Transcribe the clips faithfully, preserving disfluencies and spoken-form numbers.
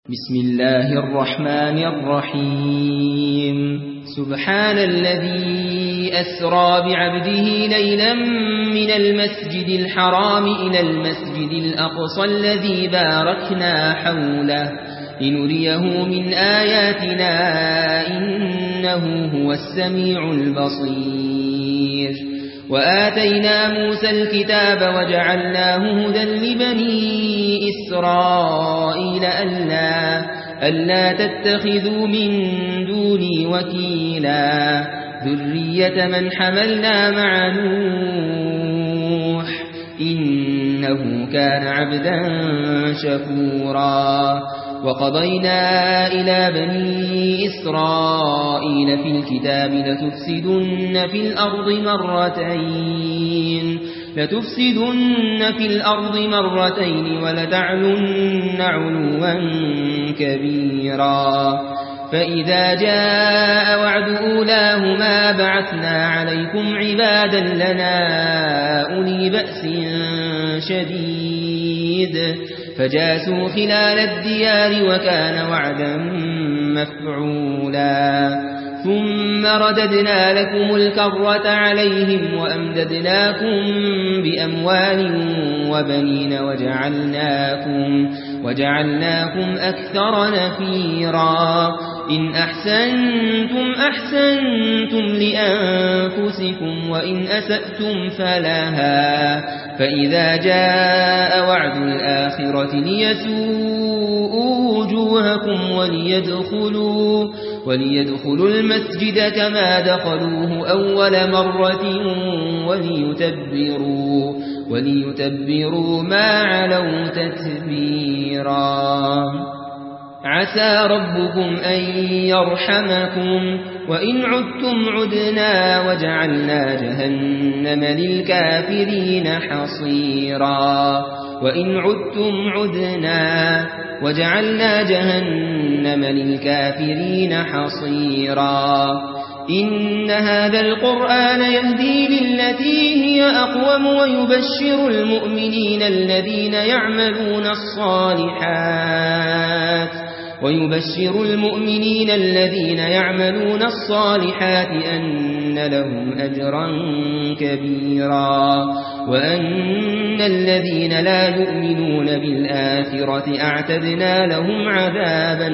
بسم الله الرحمن الرحيم سبحان الذي أسرى بعبده ليلا من المسجد الحرام إلى المسجد الأقصى الذي باركنا حوله لنريه من آياتنا إنه هو السميع البصير وآتينا موسى الكتاب وجعلناه هدى لبني إسرائيل ألا, ألا تتخذوا من دوني وكيلا ذرية من حملنا مع نوح إنه كان عبدا شكورا وقضينا إلى بني إسرائيل في الكتاب لتفسدن في الأرض مرتين لتفسدن في الأرض مرتين ولتعلن علوا كبيرا فإذا جاء وعد أولاهما بعثنا عليكم عبادا لنا أولي بأس شديد فجاسوا خلال الديار وكان وعدا مفعولا ثم رددنا لكم الكرة عليهم وأمددناكم بأموال وبنين وجعلناكم, وجعلناكم أكثر نفيرا إن أحسنتم أحسنتم لأنفسكم وإن أسأتم فلها فإذا جاء وعد الآخرة ليسوءوا وجوهكم وليدخلوا, وليدخلوا المسجد كما دخلوه أول مرة وليتبروا, وليتبروا ما علوا تتبيرا عسى ربكم أن يرحمكم وإن عدتم عدنا وجعلنا جهنم للكافرين حصيرا وإن عدتم عدنا وجعلنا جهنم للكافرين حصيرا إن هذا القرآن يهدي للتي هي أقوم ويبشر المؤمنين الذين يعملون الصالحات ويبشر المؤمنين الذين يعملون الصالحات أن لهم أجرا كبيرا وأن الذين لا يؤمنون بالآخرة أعتدنا لهم عذابا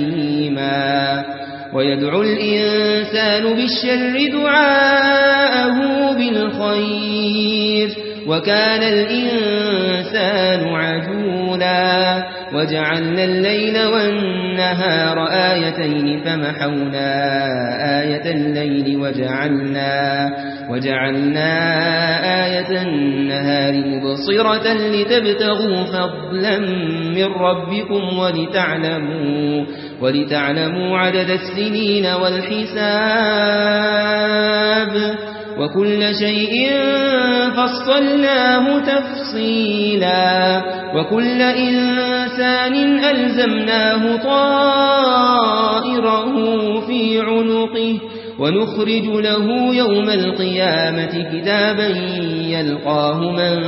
أليما ويدعو الإنسان بالشر دعاءه بالخير وكان الإنسان عجولا وجعلنا الليل والنهار آيتين فمحونا آية الليل وجعلنا, وجعلنا آية النهار مبصرة لتبتغوا فضلا من ربكم ولتعلموا, ولتعلموا عدد السنين والحساب وكل شيء فصلناه تفصيلا وكل إنسان ألزمناه طائره في عنقه ونخرج له يوم القيامة كتابا يلقاه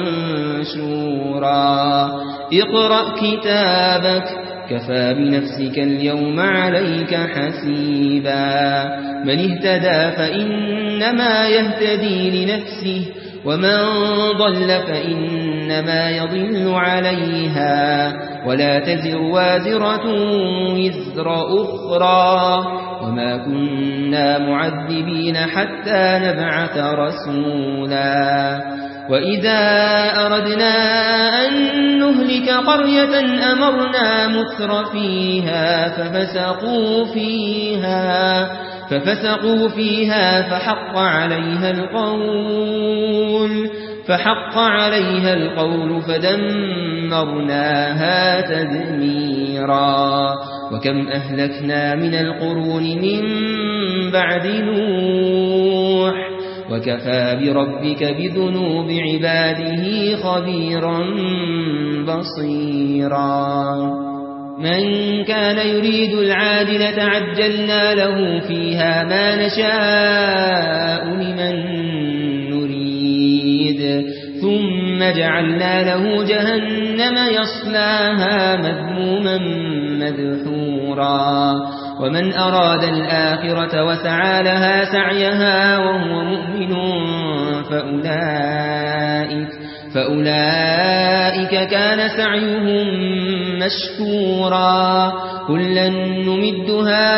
منشورا اقرأ كتابك كفى بنفسك اليوم عليك حسيبا من اهتدى فإنما يهتدي لنفسه ومن ضل فإنما يضل عليها ولا تزر وازرة وزر أخرى وما كنا معذبين حتى نبعث رسولا وإذا أردنا أن نهلك قرية أمرنا متر فيها ففسقوا فيها ففسقوا فيها فحق عليها القول فحق عليها القول فدمرناها تدميرا وكم أهلكنا من القرون من بعد نوح وكفى بربك بذنوب عباده خبيرا بصيرا من كان يريد العاجلة عجلنا له فيها ما نشاء لمن نريد ثم جعلنا له جهنم يصلاها مذموما مدحورا ومن أراد الآخرة وسعى لها سعيها وهو مؤمن فأولئك, فأولئك كان سعيهم مشكورا كلا نمد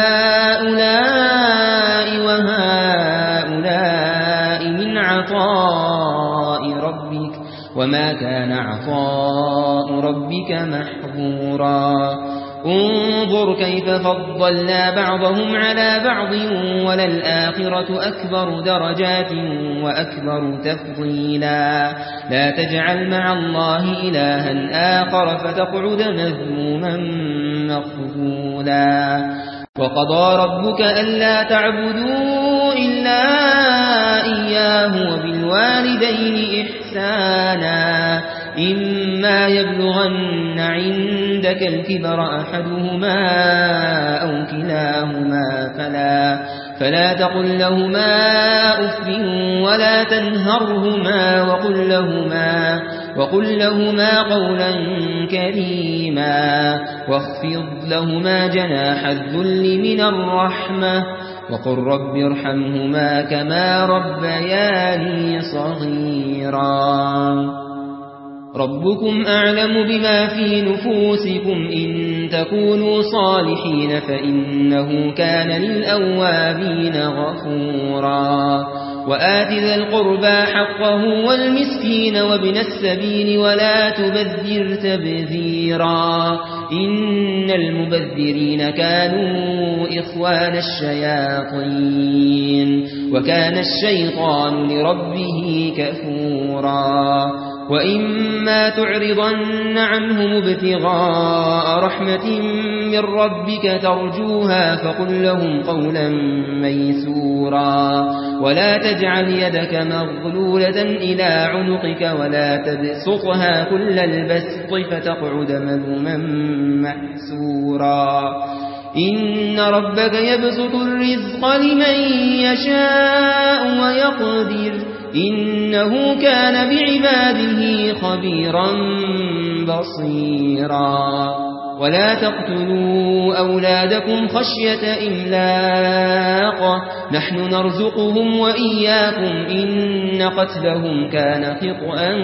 هؤلاء وهؤلاء من عطاء ربك وما كان عطاء ربك محظورا انظر كيف فضلنا بعضهم على بعض وللآخرة أكبر درجات وأكبر تفضيلا لا تجعل مع الله إلها آخر فتقعد مذموما مخذولا وقضى ربك ألا تعبدوا إلا إياه وبالوالدين إحسانا إما يبلغن عندك الكبر أحدهما أو كلاهما فلا, فلا تقل لهما أف ولا تنهرهما وقل لهما, وقل لهما قولا كريما واخفض لهما جناح الذل من الرحمة وقل رب ارحمهما كما ربياني صغيرا ربكم أعلم بما في نفوسكم إن تكونوا صالحين فإنه كان للأوابين غفورا وآت ذا القربى حقه والمسكين وابن السبيل ولا تبذر تبذيرا إن المبذرين كانوا إخوان الشياطين وكان الشيطان لربه كفورا وإما تعرضن عنهم ابتغاء رحمة من ربك ترجوها فقل لهم قولا ميسورا ولا تجعل يدك مغلولة إلى عنقك ولا تبسطها كل البسط فتقعد مذموما محسورا إن ربك يبسط الرزق لمن يشاء ويقدر إنه كان بعباده خبيرا بصيرا ولا تقتلوا أولادكم خشية إملاق نحن نرزقهم وإياكم إن قتلهم كان خطأ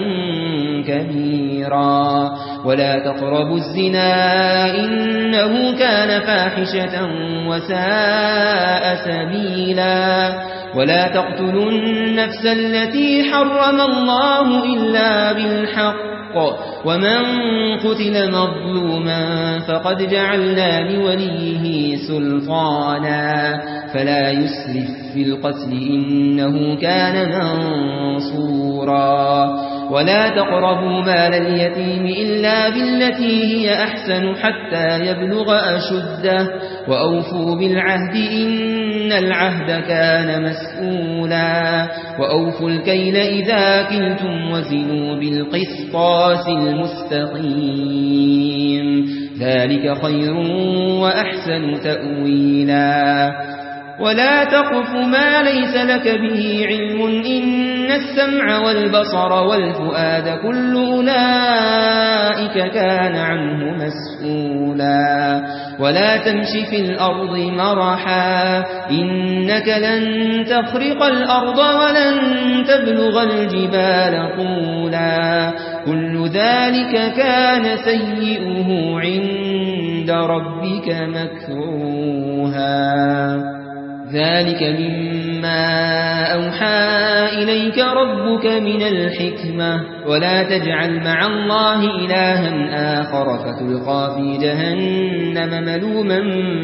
كبيرا ولا تقربوا الزنا إنه كان فاحشة وساء سبيلا ولا تقتلوا النفس التي حرم الله إلا بالحق ومن قتل مظلوما فقد جعلنا لوليه سلطانا فلا يسرف في القتل إنه كان منصورا ولا تقربوا مال اليتيم إلا بالتي هي أحسن حتى يبلغ أشده وأوفوا بالعهد إن العهد كان مسؤولا وأوفوا الكيل إذا كلتم وزنوا بالقسطاس المستقيم ذلك خير وأحسن تأويلا ولا تقف ما ليس لك به علم إن السمع والبصر والفؤاد كل أولئك كان عنه مسؤولا ولا تمش في الأرض مرحا إنك لن تخرق الأرض ولن تبلغ الجبال طولا كل ذلك كان سيئه عند ربك مكروها ذلك مما أوحى إليك ربك من الحكمة ولا تجعل مع الله إلها آخر فتلقى في جهنم ملوما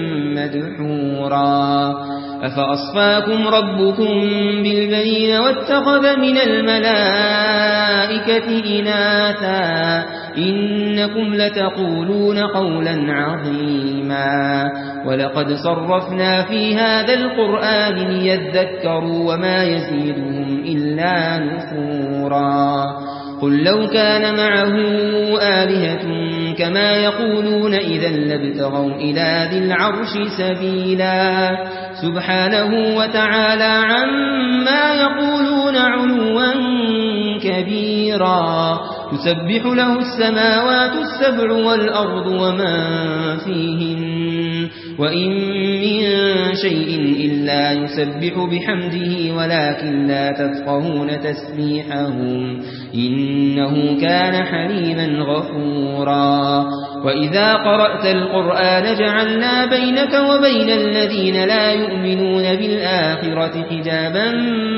مدحورا أفأصفاكم ربكم بالبنين واتخذ من الملائكة إناثا إنكم لتقولون قولا عظيما ولقد صرفنا في هذا القرآن ليذكروا وما يزيدهم إلا نفورا قل لو كان معه آلهة كما يقولون إذا لابتغوا إلى ذي العرش سبيلا سبحانه وتعالى عما يقولون علوا كبيرا يسبح له السماوات السبع والأرض ومن فيهن وإن من شيء إلا يسبح بحمده ولكن لا تفقهون تسبيحهم إنه كان حليما غفورا وإذا قرأت القرآن جعلنا بينك وبين الذين لا يؤمنون بالآخرة حجابا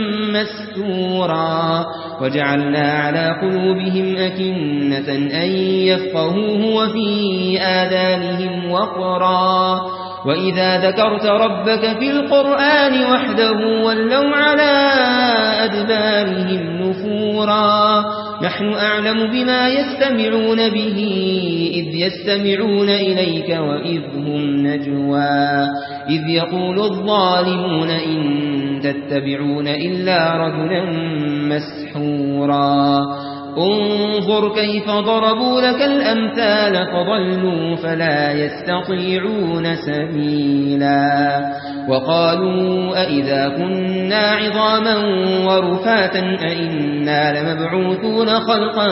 مستورا وجعلنا على قلوبهم أكنة أن يفقهوه وفي آذانهم وقرا وإذا ذكرت ربك في القرآن وحده ولوا على أدبارهم نفورا نحن أعلم بما يستمعون به إذ يستمعون إليك وإذ هم نجوى إذ يقول الظالمون إن تتبعون إلا رجلا مسحورا انظر كيف ضربوا لك الأمثال فضلوا فلا يستطيعون سبيلا وقالوا أئذا كنا عظاما ورفاتا أئنا لمبعوثون خلقا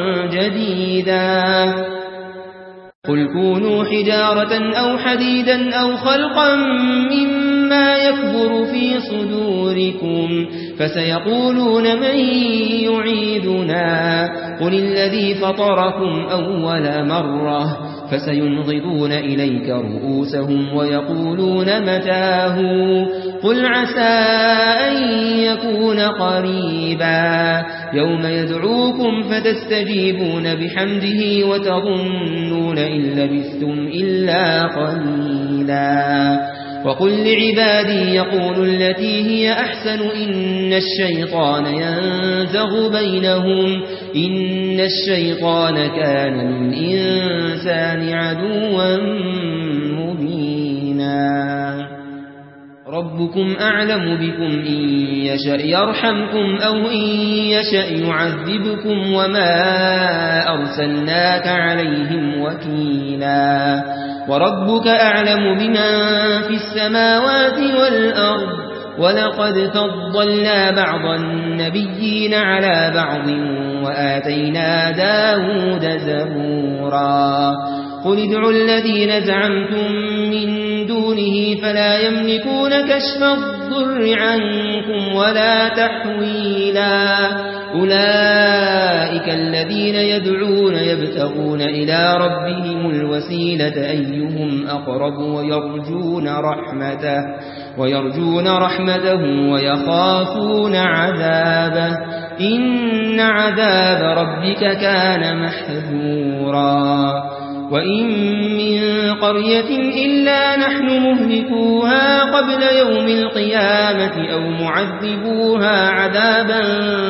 جديدا قل كونوا حجارة أو حديدا أو خلقا مما يكبر في صدوركم فسيقولون من يعيدنا قل الذي فطركم أول مرة فسينغضون إليك رؤوسهم ويقولون متاه قل عسى أن يكون قريبا يوم يدعوكم فتستجيبون بحمده وتظنون إن لبثتم إلا قليلا وقل لعبادي يقولوا التي هي أحسن إن الشيطان ينزغ بينهم إن الشيطان كان للإنسان عدوا مبينا ربكم أعلم بكم إن يشأ يرحمكم أو إن يشأ يعذبكم وما أرسلناك عليهم وكيلا وربك أعلم بمن في السماوات والأرض ولقد فضلنا بعض النبيين على بعض وآتينا داود زبورا قل ادعوا الذين زعمتم من دونه فلا يملكون كشف الضر عنكم ولا تحويلا أولئك الذين يدعون يبتغون إلى ربهم الوسيلة أيهم أقرب ويرجون رحمته ويرجون رحمته ويخافون عذابه إن عذاب ربك كان محذورا وإن من قرية إلا نحن مهلكوها قبل يوم القيامة أو معذبوها عذابا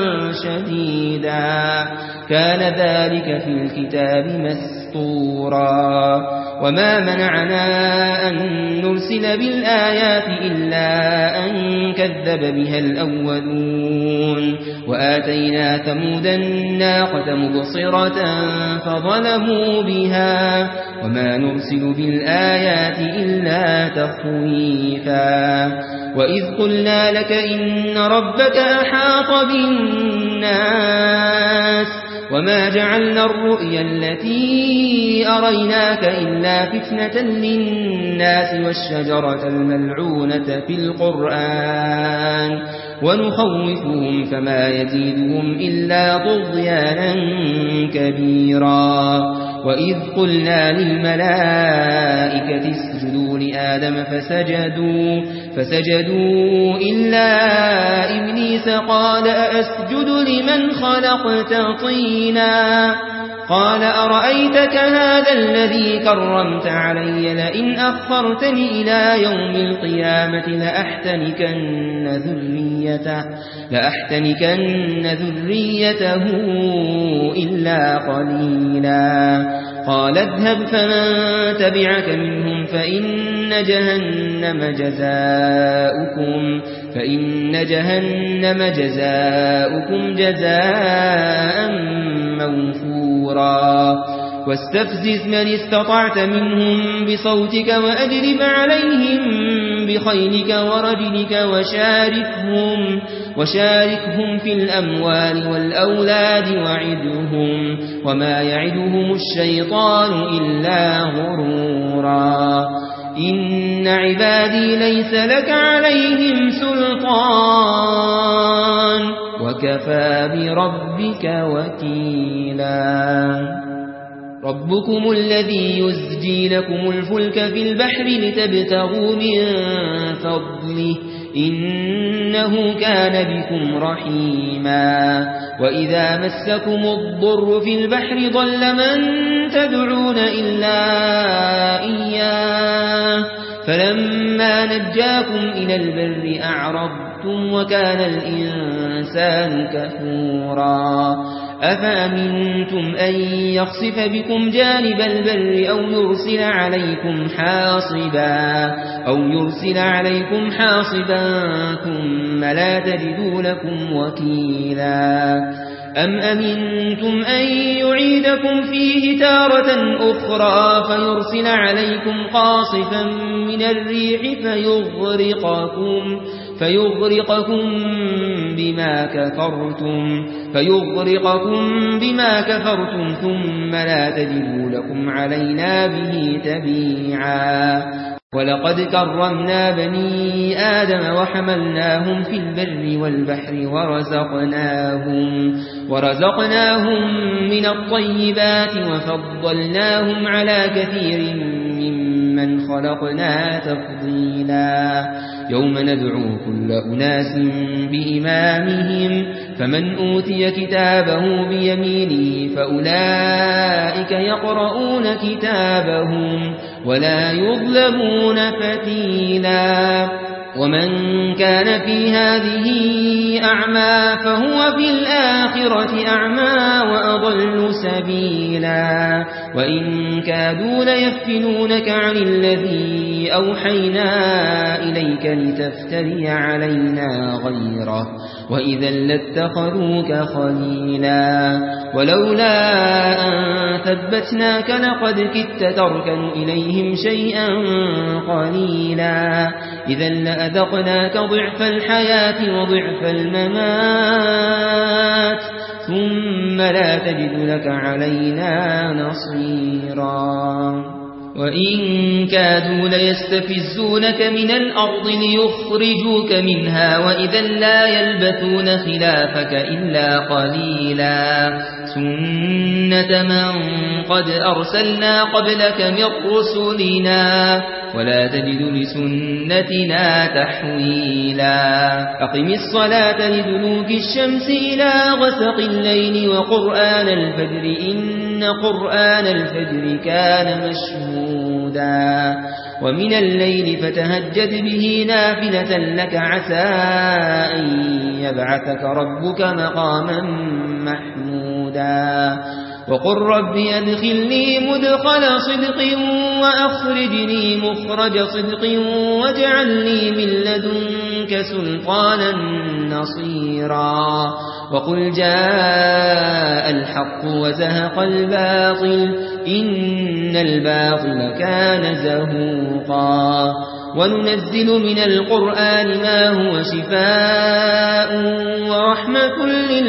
شديدا كان ذلك في الكتاب مسطورا وما منعنا أن نرسل بالآيات إلا أن كذب بها الأولون وآتينا ثمود الناقة مبصرة فظلموا بها وما نرسل بالآيات إلا تخويفا وإذ قلنا لك إن ربك أحاط بالناس وما جعلنا الرؤيا التي أريناك إلا فتنة للناس والشجرة الملعونة في القرآن ونخوفهم فما يزيدهم إلا طغيانا كبيرا وإذ قلنا للملائكة اسجدوا لآدم فسجدوا فسجدوا إلا إبليس قال أأسجد لمن خلقت طينا قال أرأيتك هذا الذي كرمت علي لئن أخرتني إلى يوم القيامة لأحتنكن ذريته, لأحتنكن ذريته إلا قليلا قال اذهب فمن تبعك منهم فإن جهنم جزاؤكم فإن جهنم جزاؤكم جزاء موفورا واستفزز من استطعت منهم بصوتك وأجلب عليهم بخيلك ورجلك وشاركهم وشاركهم في الأموال والأولاد وعدهم وما يعدهم الشيطان إلا غرورا إن عبادي ليس لك عليهم سلطان وكفى بربك وكيلا ربكم الذي يزجي لكم الفلك في البحر لتبتغوا من فضله إنه كان بكم رحيما وإذا مسكم الضر في البحر ضل من تدعون إلا إياه فلما نجاكم إلى البر أعرضتم وكان الإنسان كفورا أفأمنتم أن يخسف بكم جانب البر أو يرسل عليكم حاصبا أو يرسل عليكم حاصبا ثم لا تجدوا لكم وكيلا أم أمنتم أن يعيدكم فيه تارة أخرى فيرسل عليكم قاصفا من الريح فيغرقكم فيغرقكم بما كفرتم فيغرقكم بما كفرتم ثم لا تجدوا لكم علينا به تبيعا ولقد كرمنا بني آدم وحملناهم في البر والبحر ورزقناهم ورزقناهم من الطيبات وفضلناهم على كثير ممن خلقنا تفضيلا يوم ندعو كل أناس بإمامهم فمن أوتي كتابه بيمينه فأولئك يقرؤون كتابهم ولا يظلمون فتيلا ومن كان في هذه أعمى فهو في الآخرة أعمى وأضل سبيلا وإن كادوا ليفتنونك عن الذي أوحينا إليك لتفتري علينا غيره وإذا لاتخذوك خليلا ولولا أن ثبتناك لقد كدت تركن إليهم شيئا قليلا إذا لأذقناك ضعف الحياة وضعف الممات ثم لا تجد لك علينا نصيرا وإن كادوا ليستفزونك من الأرض ليخرجوك منها وإذا لا يلبثون خلافك إلا قليلا سنة من قد أرسلنا قبلك من رسلنا ولا تجد لسنتنا تحويلا أقم الصلاة لدلوك الشمس إلى غسق الليل وقرآن الفجر إن قرآن الفجر كان مشهودا ومن الليل فتهجد به نافلة لك عسى أن يبعثك ربك مقاما محمودا وقل رب أدخلني مدخل صدق وأخرجني مخرج صدق واجعلني من لدنك سلطانا نصيرا وقل جاء الحق وزهق الباطل إن الباطل كان زهوقا وننزل من القرآن ما هو شفاء ورحمة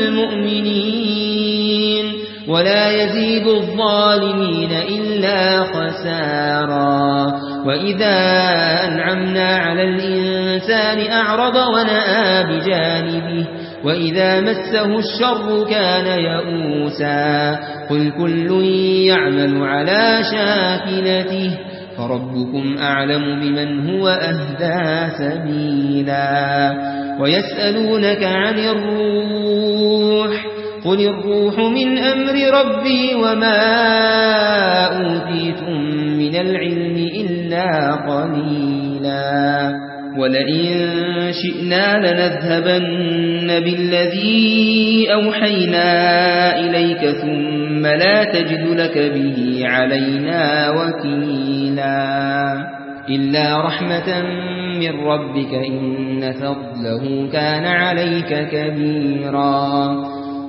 للمؤمنين ولا يزيد الظالمين إلا خسارا وإذا أنعمنا على الإنسان أعرض ونأى بجانبه وإذا مسه الشر كان يئوسا قل كل يعمل على شاكلته فربكم أعلم بمن هو أهدى سبيلا ويسألونك عن الروح قل الروح من أمر ربي وما أوتيتم من العلم إلا قليلا ولئن شئنا لنذهبن بالذي أوحينا إليك ثم لا تجد لك به علينا وكيلا إلا رحمة من ربك إن فضله كان عليك كبيرا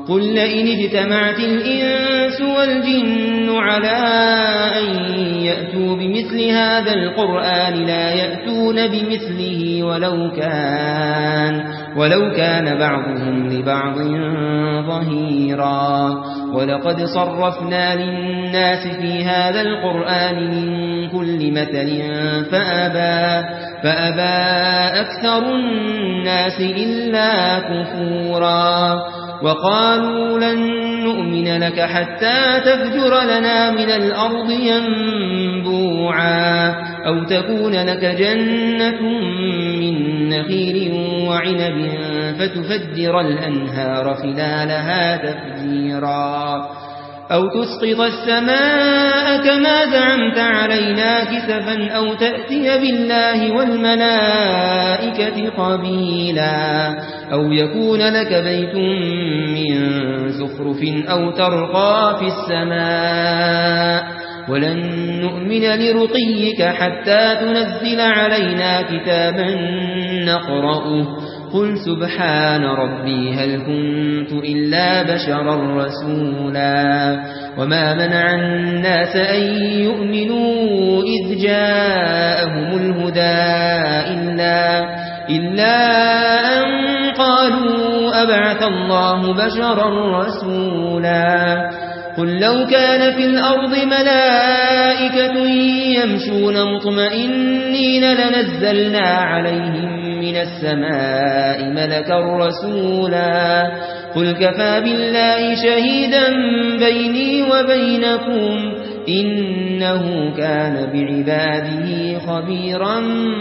قل لئن اجتمعت الإنس والجن على أن يأتوا بمثل هذا القرآن لا يأتون بمثله ولو كان ولو كان بعضهم لبعض ظهيرا ولقد صرفنا للناس في هذا القرآن من كل مثل فأبى, فأبى أكثر الناس إلا كفورا وقالوا لن نؤمن لك حتى تفجر لنا من الأرض ينبوعا أو تكون لك جنة من نخيل وعنب فتفجر الأنهار خلالها تفجيرا أو تسقط السماء كما زعمت علينا كسفا أو تأتي بالله والملائكة قبيلا أو يكون لك بيت من زخرف أو ترقى في السماء ولن نؤمن لرقيك حتى تنزل علينا كتابا نقرأه قل سبحان ربي هل كنت إلا بشرا رسولا وما منع الناس أن يؤمنوا إذ جاءهم الهدى إلا, إلا أن قالوا أبعث الله بشرا رسولا قل لو كان في الأرض ملائكة يمشون مطمئنين لنزلنا عليهم من السماء ملكا رسولا قل كفى بالله شهيدا بيني وبينكم إنه كان بعباده خبيرا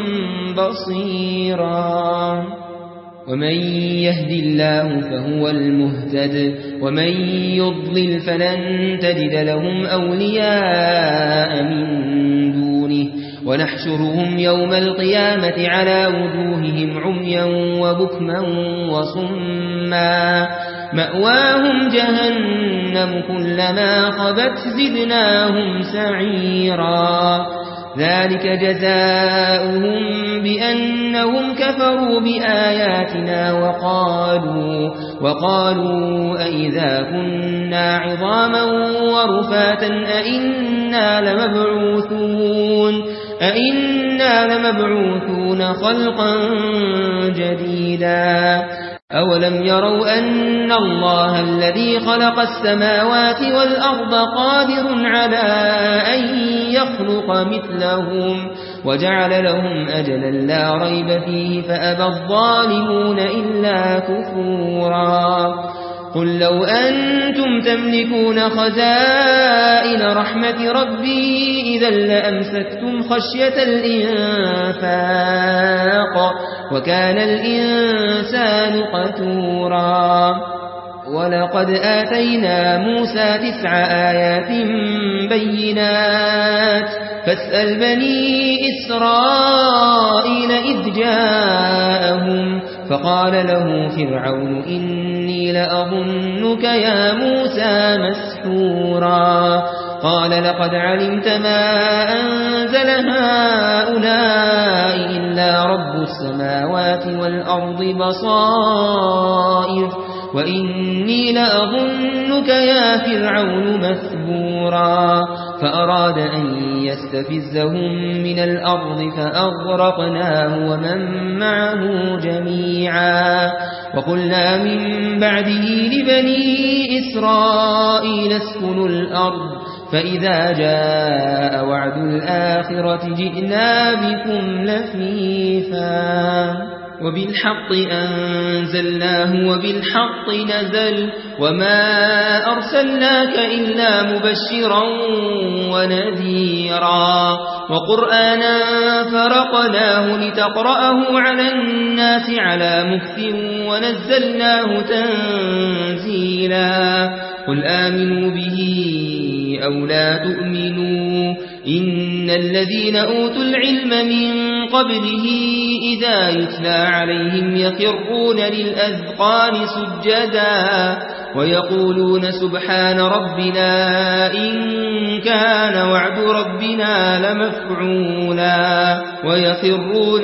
بصيرا ومن يهد الله فهو المهتد ومن يضلل فلن تجد لهم أولياء من دونه ونحشرهم يوم القيامة على وجوههم عميا وبكما وصما مأواهم جهنم كلما خبت زدناهم سعيرا ذلك جزاؤهم بأنهم كفروا بآياتنا وقالوا, وقالوا أئذا كنا عظاما ورفاتا أئنا لمبعوثون, أئنا لمبعوثون خلقا جديدا أولم يروا أن الله الذي خلق السماوات والأرض قادر على أن يخلق مثلهم وجعل لهم أجلا لا ريب فيه فأبى الظالمون إلا كفورا قل لو أنتم تملكون خزائن رحمة ربي إذا لأمسكتم خشية الإنفاق وكان الإنسان قتورا ولقد آتينا موسى تسع آيات بينات فاسأل بني إسرائيل إذ جاءهم فقال له فرعون إني لأظنك يا موسى مسحورا قال لقد علمت ما أنزل هؤلاء إلا رب السماوات والأرض بصائر وإني لأظنك يا فرعون مثبورا فأراد أن يستفزهم من الأرض فأغرقناه ومن معه جميعا وقلنا من بعده لبني إسرائيل اسكنوا الأرض فإذا جاء وعد الآخرة جئنا بكم لفيفا وبالحق أنزلناه وبالحق نزل وما أرسلناك إلا مبشرا ونذيرا وقرآنا فرقناه لتقرأه على الناس على مكث ونزلناه تنزيلا قل آمنوا به أو لا تؤمنوا إن الذين أوتوا العلم من قبله إذا يتلى عليهم يخرون للأذقان سجدا ويقولون سبحان ربنا إن كان وعد ربنا لمفعولا ويخرون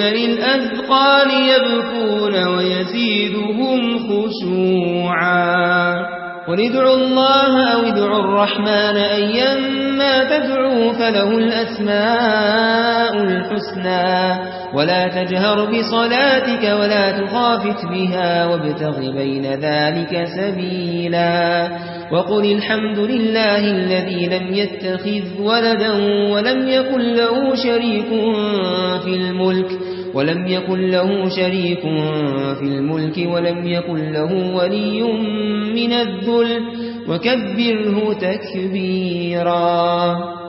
للأذقان يبكون ويزيدهم خشوعا قل ادعوا الله أو ادعوا الرحمن أيما تدعوا فله الأسماء الحسنى ولا تجهر بصلاتك ولا تخافت بها وابتغ بين ذلك سبيلا وقل الحمد لله الذي لم يتخذ ولدا ولم يكن له شريك في الملك ولم يكن له شريك في الملك ولم يكن له ولي من الذل وكبره تكبيرا.